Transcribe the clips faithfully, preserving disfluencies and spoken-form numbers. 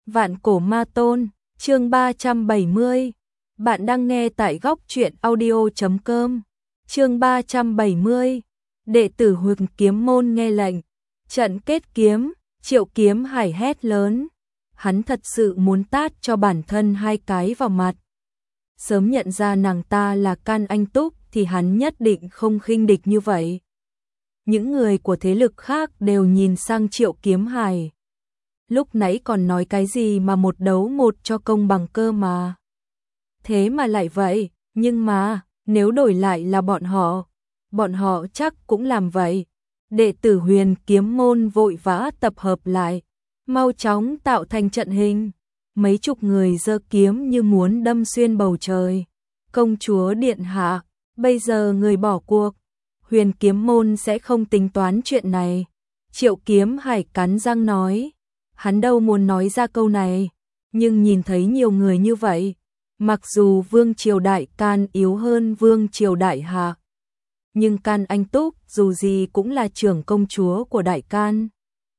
Vạn Cổ Ma Tôn, chương ba trăm bảy mươi. Bạn đang nghe tại góc truyện audio chấm com. Chương ba trăm bảy mươi. Đệ tử Huyền Kiếm môn nghe lệnh. Trận kết kiếm, Triệu Kiếm Hải hét lớn. Hắn thật sự muốn tát cho bản thân hai cái vào mặt. Sớm nhận ra nàng ta là Can Anh Túc thì hắn nhất định không khinh địch như vậy. Những người của thế lực khác đều nhìn sang Triệu Kiếm Hải. Lúc nãy còn nói cái gì mà một đấu một cho công bằng cơ mà. Thế mà lại vậy, nhưng mà, nếu đổi lại là bọn họ, bọn họ chắc cũng làm vậy. Đệ tử Huyền Kiếm môn vội vã tập hợp lại, mau chóng tạo thành trận hình. Mấy chục người giơ kiếm như muốn đâm xuyên bầu trời. Công chúa điện hạ, bây giờ người bỏ cuộc, Huyền Kiếm môn sẽ không tính toán chuyện này. Triệu Kiếm Hải cắn răng nói. Hắn đâu muốn nói ra câu này, nhưng nhìn thấy nhiều người như vậy, mặc dù Vương Triều Đại Can yếu hơn Vương Triều Đại Hạ, nhưng Can Anh Túc dù gì cũng là trưởng công chúa của Đại Can.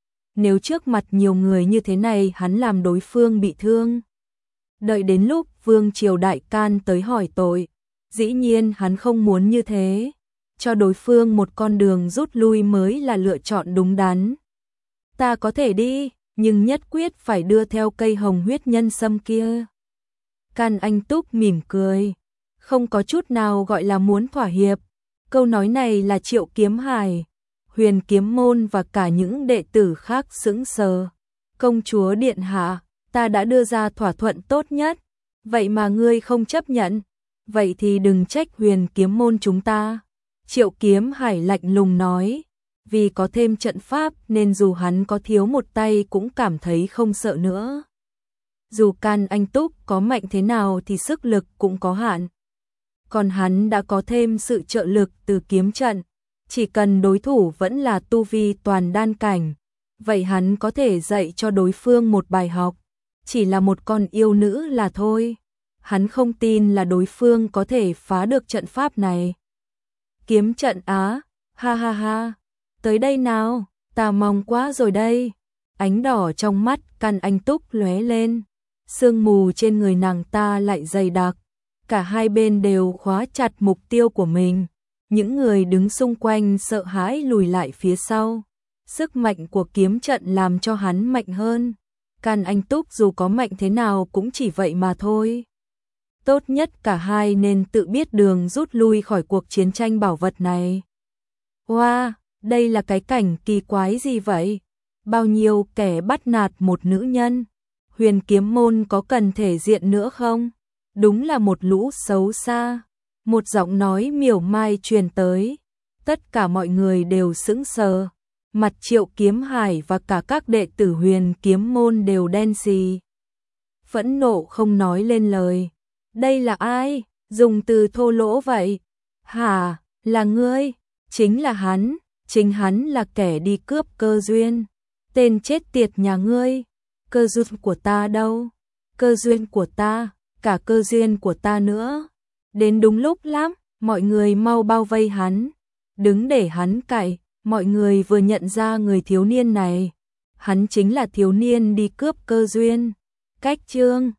Nếu trước mặt nhiều người như thế này hắn làm đối phương bị thương, đợi đến lúc Vương Triều Đại Can tới hỏi tội, dĩ nhiên hắn không muốn như thế, cho đối phương một con đường rút lui mới là lựa chọn đúng đắn. Ta có thể đi, nhưng nhất quyết phải đưa theo cây hồng huyết nhân sâm kia. Can Anh Túc mỉm cười, không có chút nào gọi là muốn thỏa hiệp. Câu nói này là Triệu Kiếm Hải, Huyền Kiếm môn và cả những đệ tử khác sững sờ. Công chúa điện hạ, ta đã đưa ra thỏa thuận tốt nhất, vậy mà ngươi không chấp nhận, vậy thì đừng trách Huyền Kiếm môn chúng ta. Triệu Kiếm Hải lạnh lùng nói. Vì có thêm trận pháp nên dù hắn có thiếu một tay cũng cảm thấy không sợ nữa. Dù Can Anh Túc có mạnh thế nào thì sức lực cũng có hạn. Còn hắn đã có thêm sự trợ lực từ kiếm trận. Chỉ cần đối thủ vẫn là tu vi toàn đan cảnh, vậy hắn có thể dạy cho đối phương một bài học. Chỉ là một con yêu nữ là thôi. Hắn không tin là đối phương có thể phá được trận pháp này. Kiếm trận á, ha ha ha. Tới đây nào, ta mong quá rồi đây. Ánh đỏ trong mắt Can Anh Túc lóe lên. Sương mù trên người nàng ta lại dày đặc. Cả hai bên đều khóa chặt mục tiêu của mình. Những người đứng xung quanh sợ hãi lùi lại phía sau. Sức mạnh của kiếm trận làm cho hắn mạnh hơn. Can Anh Túc dù có mạnh thế nào cũng chỉ vậy mà thôi. Tốt nhất cả hai nên tự biết đường rút lui khỏi cuộc chiến tranh bảo vật này. Wow! Đây là cái cảnh kỳ quái gì vậy? Bao nhiêu kẻ bắt nạt một nữ nhân? Huyền Kiếm môn có cần thể diện nữa không? Đúng là một lũ xấu xa. Một giọng nói miểu mai truyền tới. Tất cả mọi người đều sững sờ. Mặt Triệu Kiếm Hải và cả các đệ tử Huyền Kiếm môn đều đen xì. Phẫn nộ không nói lên lời. Đây là ai? Dùng từ thô lỗ vậy? Hả? Là ngươi? Chính là hắn. Chính hắn là kẻ đi cướp cơ duyên. Tên chết tiệt nhà ngươi. Cơ duyên của ta đâu? Cơ duyên của ta, cả cơ duyên của ta nữa. Đến đúng lúc lắm, mọi người mau bao vây hắn. Đứng để hắn cạy, mọi người vừa nhận ra người thiếu niên này. Hắn chính là thiếu niên đi cướp cơ duyên. Cách chương